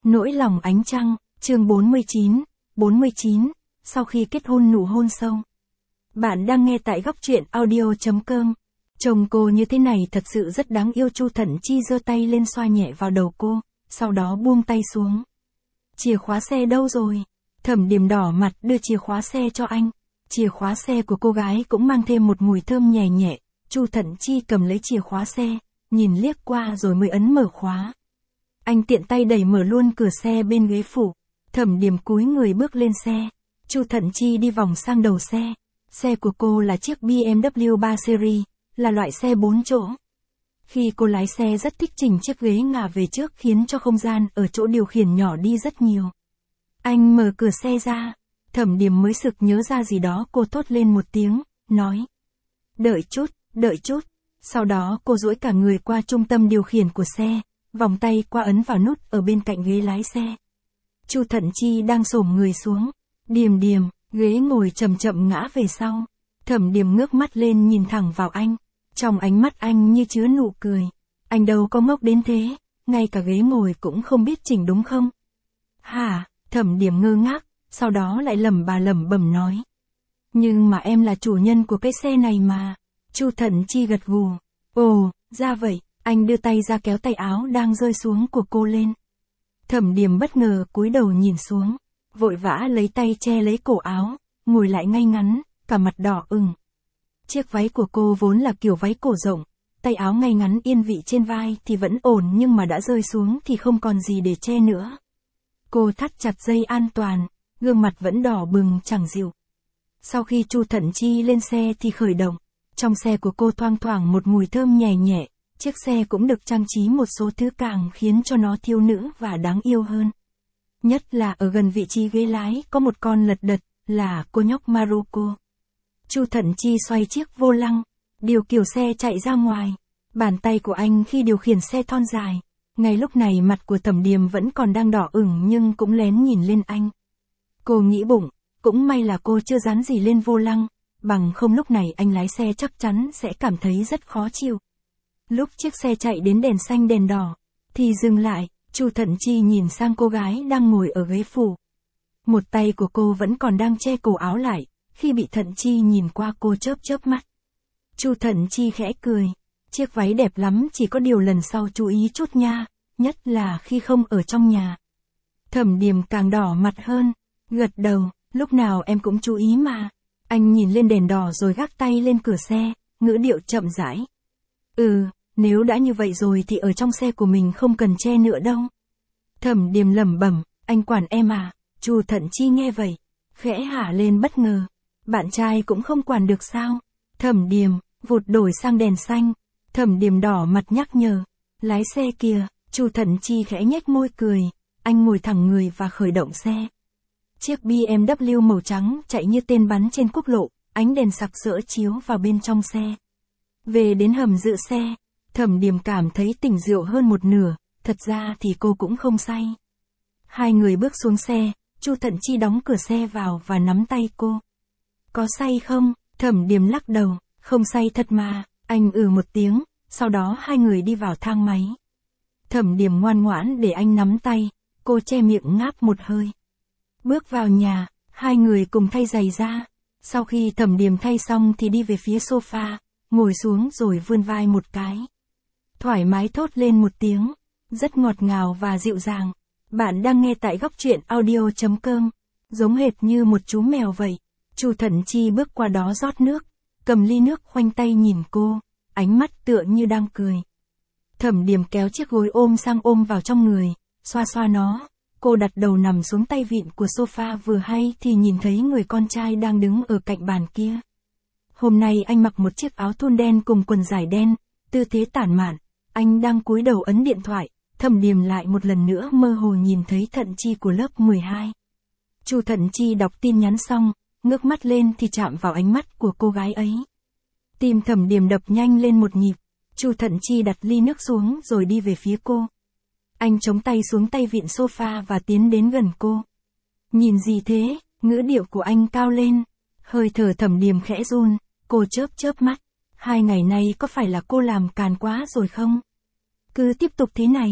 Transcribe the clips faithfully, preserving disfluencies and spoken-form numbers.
Nỗi lòng ánh trăng, chương bốn mươi chín, bốn mươi chín, sau khi kết hôn nụ hôn sâu. Bạn đang nghe tại góc truyện audio chấm com. Chồng cô như thế này thật sự rất đáng yêu. Chu Thận Chi giơ tay lên xoa nhẹ vào đầu cô, sau đó buông tay xuống. Chìa khóa xe đâu rồi? Thẩm Điềm đỏ mặt đưa chìa khóa xe cho anh. Chìa khóa xe của cô gái cũng mang thêm một mùi thơm nhẹ nhẹ. Chu Thận Chi cầm lấy chìa khóa xe, nhìn liếc qua rồi mới ấn mở khóa. Anh tiện tay đẩy mở luôn cửa xe bên ghế phụ. Thẩm Điềm cúi người bước lên xe. Chu Thận Chi đi vòng sang đầu xe. Xe của cô là chiếc bê em vê ba Series, là loại xe bốn chỗ. Khi cô lái xe rất thích chỉnh chiếc ghế ngả về trước khiến cho không gian ở chỗ điều khiển nhỏ đi rất nhiều. Anh mở cửa xe ra. Thẩm Điềm mới sực nhớ ra gì đó, cô thốt lên một tiếng, nói. Đợi chút, đợi chút. Sau đó cô duỗi cả người qua trung tâm điều khiển của xe, vòng tay qua ấn vào nút ở bên cạnh ghế lái xe. Chu Thận Chi đang xổm người xuống. Điềm Điềm, ghế ngồi chậm chậm ngã về sau. Thẩm Điềm ngước mắt lên nhìn thẳng vào anh. Trong ánh mắt anh như chứa nụ cười. Anh đâu có ngốc đến thế, ngay cả ghế ngồi cũng không biết chỉnh đúng không? Hả? Thẩm Điềm ngơ ngác, sau đó lại lẩm bà lẩm bẩm nói. Nhưng mà em là chủ nhân của cái xe này mà. Chu Thận Chi gật gù. Ồ, ra vậy. Anh đưa tay ra kéo tay áo đang rơi xuống của cô lên. Thẩm Điềm bất ngờ cúi đầu nhìn xuống, vội vã lấy tay che lấy cổ áo, ngồi lại ngay ngắn, cả mặt đỏ ửng. Chiếc váy của cô vốn là kiểu váy cổ rộng, tay áo ngay ngắn yên vị trên vai thì vẫn ổn, nhưng mà đã rơi xuống thì không còn gì để che nữa. Cô thắt chặt dây an toàn, gương mặt vẫn đỏ bừng chẳng dịu. Sau khi Chu Thận Chi lên xe thì khởi động. Trong xe của cô thoang thoảng một mùi thơm nhẹ nhẹ. Chiếc xe cũng được trang trí một số thứ càng khiến cho nó thiếu nữ và đáng yêu hơn. Nhất là ở gần vị trí ghế lái có một con lật đật, là cô nhóc Maruko. Chu Thận Chi xoay chiếc vô lăng, điều khiển xe chạy ra ngoài. Bàn tay của anh khi điều khiển xe thon dài. Ngay lúc này mặt của Thẩm Điềm vẫn còn đang đỏ ửng nhưng cũng lén nhìn lên anh. Cô nghĩ bụng, cũng may là cô chưa dán gì lên vô lăng, bằng không lúc này anh lái xe chắc chắn sẽ cảm thấy rất khó chịu. Lúc chiếc xe chạy đến đèn xanh đèn đỏ, thì dừng lại. Chu Thận Chi nhìn sang cô gái đang ngồi ở ghế phụ. Một tay của cô vẫn còn đang che cổ áo lại, khi bị Thận Chi nhìn qua cô chớp chớp mắt. Chu Thận Chi khẽ cười. Chiếc váy đẹp lắm, chỉ có điều lần sau chú ý chút nha, nhất là khi không ở trong nhà. Thẩm Điềm càng đỏ mặt hơn, gật đầu, lúc nào em cũng chú ý mà. Anh nhìn lên đèn đỏ rồi gác tay lên cửa xe, ngữ điệu chậm rãi. Ừ, nếu đã như vậy rồi thì ở trong xe của mình không cần che nữa đâu. Thẩm Điềm lẩm bẩm, anh quản em à? Chu Thận Chi nghe vậy, khẽ hả lên bất ngờ. Bạn trai cũng không quản được sao? Thẩm Điềm, vụt đổi sang đèn xanh. Thẩm Điềm đỏ mặt nhắc nhở. Lái xe kìa. Chu Thận Chi khẽ nhếch môi cười. Anh ngồi thẳng người và khởi động xe. Chiếc bê em vê màu trắng chạy như tên bắn trên quốc lộ, ánh đèn sặc sỡ chiếu vào bên trong xe. Về đến hầm dự xe, Thẩm Điềm cảm thấy tỉnh rượu hơn một nửa, thật ra thì cô cũng không say. Hai người bước xuống xe, Chu Thận Chi đóng cửa xe vào và nắm tay cô. Có say không? Thẩm Điềm lắc đầu, không say thật mà. Anh ừ một tiếng, sau đó hai người đi vào thang máy. Thẩm Điềm ngoan ngoãn để anh nắm tay, cô che miệng ngáp một hơi. Bước vào nhà, hai người cùng thay giày ra. Sau khi Thẩm Điềm thay xong thì đi về phía sofa, ngồi xuống rồi vươn vai một cái. Thoải mái thốt lên một tiếng, rất ngọt ngào và dịu dàng. Bạn đang nghe tại góc truyện audio chấm com. Giống hệt như một chú mèo vậy. Chu Thận Chi bước qua đó rót nước, cầm ly nước khoanh tay nhìn cô, ánh mắt tựa như đang cười. Thẩm Điềm kéo chiếc gối ôm sang ôm vào trong người, xoa xoa nó. Cô đặt đầu nằm xuống tay vịn của sofa, vừa hay thì nhìn thấy người con trai đang đứng ở cạnh bàn kia. Hôm nay anh mặc một chiếc áo thun đen cùng quần dài đen, tư thế tản mạn. Anh đang cúi đầu ấn điện thoại. Thẩm Điềm lại một lần nữa mơ hồ nhìn thấy Thận Chi của lớp mười hai. Chu Thận Chi đọc tin nhắn xong, ngước mắt lên thì chạm vào ánh mắt của cô gái ấy. Tim Thẩm Điềm đập nhanh lên một nhịp. Chu Thận Chi đặt ly nước xuống rồi đi về phía cô. Anh chống tay xuống tay vịn sofa và tiến đến gần cô. Nhìn gì thế? Ngữ điệu của anh cao lên. Hơi thở Thẩm Điềm khẽ run, cô chớp chớp mắt. Hai ngày nay có phải là cô làm càn quá rồi không? Cứ tiếp tục thế này,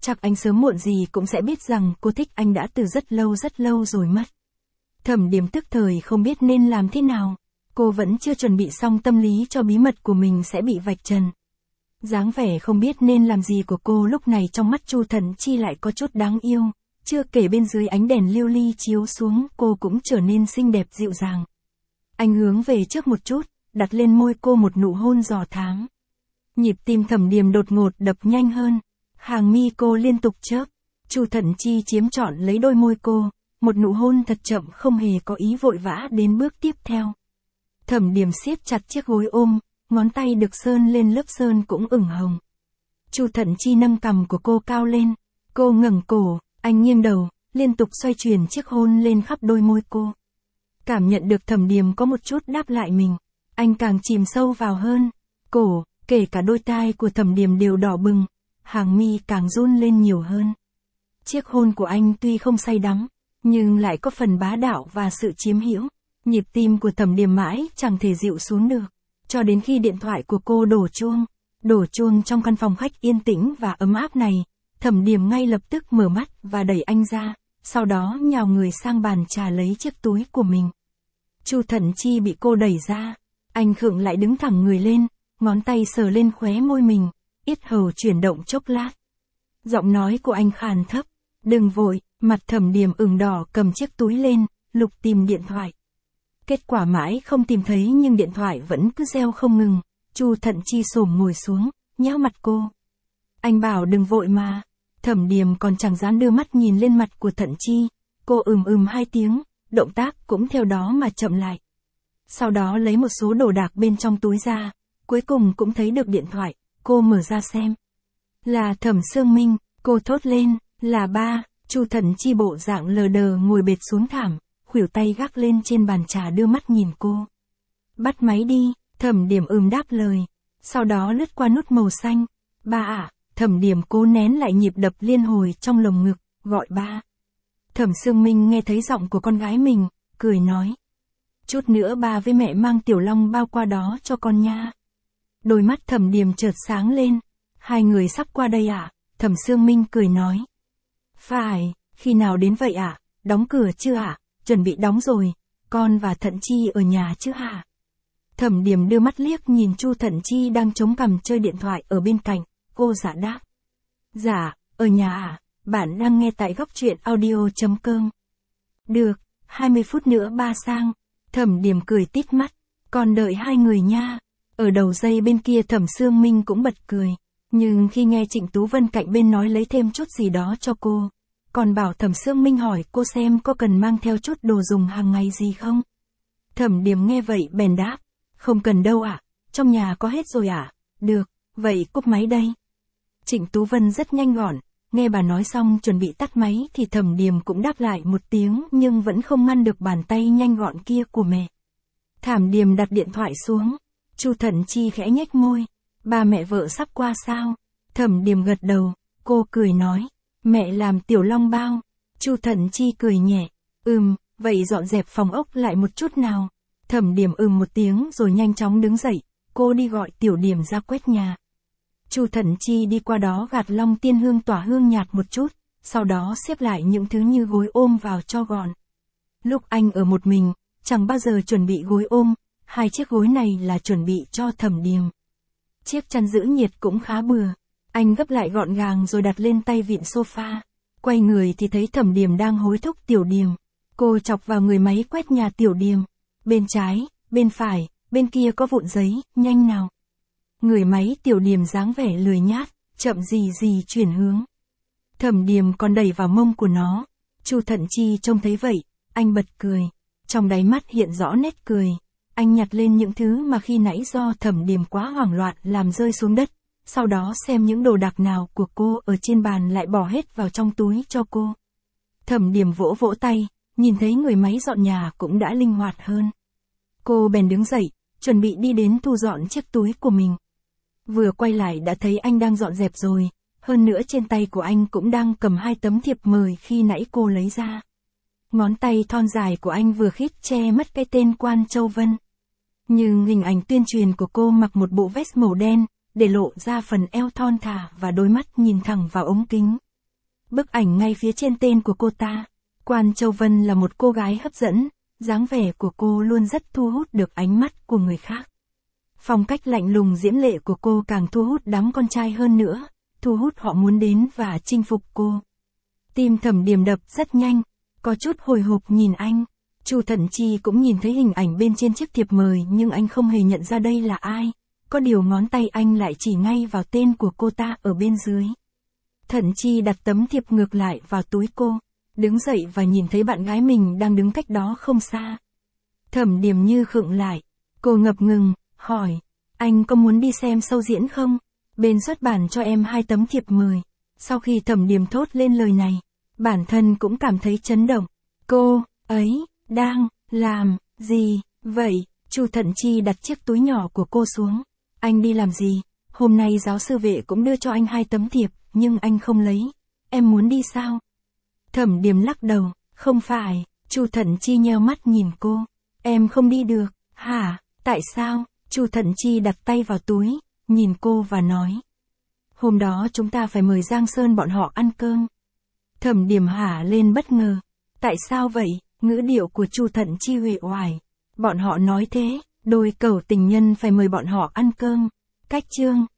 Chắc anh sớm muộn gì cũng sẽ biết rằng cô thích anh đã từ rất lâu rất lâu rồi mất. Thẩm Điềm tức thời không biết nên làm thế nào. Cô vẫn chưa chuẩn bị xong tâm lý cho bí mật của mình sẽ bị vạch trần. Dáng vẻ không biết nên làm gì của cô lúc này trong mắt Chu Thận Chi lại có chút đáng yêu. Chưa kể bên dưới ánh đèn lưu ly chiếu xuống cô cũng trở nên xinh đẹp dịu dàng. Anh hướng về trước một chút, đặt lên môi cô một nụ hôn dò thám. Nhịp tim Thẩm Điềm đột ngột đập nhanh hơn. Hàng mi cô liên tục chớp. Chu Thận Chi chiếm trọn lấy đôi môi cô. Một nụ hôn thật chậm không hề có ý vội vã đến bước tiếp theo. Thẩm Điềm siết chặt chiếc gối ôm, ngón tay được sơn lên lớp sơn cũng ửng hồng. Chu Thận Chi nâng cằm của cô cao lên. Cô ngẩng cổ, anh nghiêng đầu, liên tục xoay chuyển chiếc hôn lên khắp đôi môi cô. Cảm nhận được Thẩm Điềm có một chút đáp lại mình. Anh càng chìm sâu vào hơn. Cổ, kể cả đôi tai của Thẩm Điềm đều đỏ bừng. Hàng mi càng run lên nhiều hơn. Chiếc hôn của anh tuy không say đắm, nhưng lại có phần bá đạo và sự chiếm hữu. Nhịp tim của Thẩm Điềm mãi chẳng thể dịu xuống được. Cho đến khi điện thoại của cô đổ chuông. Đổ chuông trong căn phòng khách yên tĩnh và ấm áp này. Thẩm Điềm ngay lập tức mở mắt và đẩy anh ra. Sau đó nhào người sang bàn trà lấy chiếc túi của mình. Chu Thận Chi bị cô đẩy ra. Anh khựng lại đứng thẳng người lên. Ngón tay sờ lên khóe môi mình. Yết hầu chuyển động chốc lát. Giọng nói của anh khàn thấp. Đừng vội. Mặt Thẩm Điềm ửng đỏ cầm chiếc túi lên. Lục tìm điện thoại. Kết quả mãi không tìm thấy nhưng điện thoại vẫn cứ reo không ngừng. Chu Thận Chi xổm ngồi xuống, nhéo mặt cô. Anh bảo đừng vội mà. Thẩm Điềm còn chẳng dám đưa mắt nhìn lên mặt của Thận Chi. Cô ừm ừm hai tiếng, động tác cũng theo đó mà chậm lại. Sau đó lấy một số đồ đạc bên trong túi ra, cuối cùng cũng thấy được điện thoại, cô mở ra xem. Là Thẩm Sương Minh, cô thốt lên, là ba. Chu Thận Chi bộ dạng lờ đờ ngồi bệt xuống thảm, khuỷu tay gác lên trên bàn trà đưa mắt nhìn cô. Bắt máy đi, Thẩm Điềm ừm đáp lời. Sau đó lướt qua nút màu xanh. Ba ạ, à, Thẩm Điềm cố nén lại nhịp đập liên hồi trong lồng ngực, gọi ba. Thẩm Sương Minh nghe thấy giọng của con gái mình, cười nói. Chút nữa ba với mẹ mang Tiểu Long bao qua đó cho con nha. Đôi mắt Thẩm Điềm chợt sáng lên. Hai người sắp qua đây ạ, à? Thẩm Sương Minh cười nói. Phải, khi nào đến vậy ạ? À? Đóng cửa chưa ạ? À? Chuẩn bị đóng rồi, con và Thận Chi ở nhà chứ hả? Thẩm Điềm đưa mắt liếc nhìn Chu Thận Chi đang chống cằm chơi điện thoại ở bên cạnh, cô giả đáp. Dạ, ở nhà à, bạn đang nghe tại góc truyện audio chấm com. Được, hai mươi phút nữa ba sang. Thẩm Điềm cười tít mắt, còn đợi hai người nha. Ở đầu dây bên kia Thẩm Sương Minh cũng bật cười, nhưng khi nghe Trịnh Tú Vân cạnh bên nói lấy thêm chút gì đó cho cô. Còn bảo Thẩm Sương Minh hỏi cô xem có cần mang theo chút đồ dùng hàng ngày gì không? Thẩm Điềm nghe vậy bèn đáp. Không cần đâu ạ, à? Trong nhà có hết rồi ạ. À? Được, vậy cúp máy đây. Trịnh Tú Vân rất nhanh gọn, nghe bà nói xong chuẩn bị tắt máy thì Thẩm Điềm cũng đáp lại một tiếng nhưng vẫn không ngăn được bàn tay nhanh gọn kia của mẹ. Thẩm Điềm đặt điện thoại xuống. Chu Thận Chi khẽ nhếch môi. Ba mẹ vợ sắp qua sao? Thẩm Điềm gật đầu, cô cười nói. Mẹ làm Tiểu Long bao. Chu Thận Chi cười nhẹ. Ừm, vậy dọn dẹp phòng ốc lại một chút nào. Thẩm Điềm ừm một tiếng rồi nhanh chóng đứng dậy. Cô đi gọi Tiểu Điềm ra quét nhà. Chu Thận Chi đi qua đó gạt Long Tiên Hương tỏa hương nhạt một chút. Sau đó xếp lại những thứ như gối ôm vào cho gọn. Lúc anh ở một mình, chẳng bao giờ chuẩn bị gối ôm. Hai chiếc gối này là chuẩn bị cho Thẩm Điềm. Chiếc chăn giữ nhiệt cũng khá bừa. Anh gấp lại gọn gàng rồi đặt lên tay vịn sofa. Quay người thì thấy Thẩm Điềm đang hối thúc Tiểu Điềm. Cô chọc vào người máy quét nhà Tiểu Điềm. Bên trái, bên phải, bên kia có vụn giấy, nhanh nào. Người máy Tiểu Điềm dáng vẻ lười nhát, chậm gì gì chuyển hướng. Thẩm Điềm còn đẩy vào mông của nó. Chu Thận Chi trông thấy vậy, anh bật cười. Trong đáy mắt hiện rõ nét cười. Anh nhặt lên những thứ mà khi nãy do Thẩm Điềm quá hoảng loạn làm rơi xuống đất. Sau đó xem những đồ đạc nào của cô ở trên bàn lại bỏ hết vào trong túi cho cô. Thẩm Điềm vỗ vỗ tay, nhìn thấy người máy dọn nhà cũng đã linh hoạt hơn. Cô bèn đứng dậy, chuẩn bị đi đến thu dọn chiếc túi của mình. Vừa quay lại đã thấy anh đang dọn dẹp rồi, hơn nữa trên tay của anh cũng đang cầm hai tấm thiệp mời khi nãy cô lấy ra. Ngón tay thon dài của anh vừa khít che mất cái tên Quan Châu Vân. Nhưng hình ảnh tuyên truyền của cô mặc một bộ vest màu đen, để lộ ra phần eo thon thả và đôi mắt nhìn thẳng vào ống kính, Bức ảnh ngay phía trên tên của cô ta. Quan Châu Vân là một cô gái hấp dẫn, dáng vẻ của cô luôn rất thu hút được ánh mắt của người khác. Phong cách lạnh lùng diễm lệ của cô càng thu hút đám con trai hơn nữa, thu hút họ muốn đến và chinh phục cô. Tim Thẩm Điềm đập rất nhanh, có chút hồi hộp nhìn anh. Chu Thận Chi cũng nhìn thấy hình ảnh bên trên chiếc thiệp mời nhưng anh không hề nhận ra đây là ai. Có điều ngón tay anh lại chỉ ngay vào tên của cô ta ở bên dưới. Thận Chi đặt tấm thiệp ngược lại vào túi cô, đứng dậy và nhìn thấy bạn gái mình đang đứng cách đó không xa. Thẩm Điềm như khựng lại, cô ngập ngừng, hỏi, anh có muốn đi xem show diễn không? Bên xuất bản cho em hai tấm thiệp mời. Sau khi Thẩm Điềm thốt lên lời này, bản thân cũng cảm thấy chấn động. Cô ấy đang làm gì vậy? Chu Thận Chi đặt chiếc túi nhỏ của cô xuống. Anh đi làm gì? Hôm nay giáo sư Vệ cũng đưa cho anh hai tấm thiệp, nhưng anh không lấy. Em muốn đi sao? Thẩm Điềm lắc đầu, không phải. Chu Thận Chi nheo mắt nhìn cô. Em không đi được. Hả? Tại sao? Chu Thận Chi đặt tay vào túi, nhìn cô và nói. Hôm đó chúng ta phải mời Giang Sơn bọn họ ăn cơm. Thẩm Điềm hả lên bất ngờ. Tại sao vậy? Ngữ điệu của Chu Thận Chi uể oải. Bọn họ nói thế, đôi cẩu tình nhân phải mời bọn họ ăn cơm. Cách chương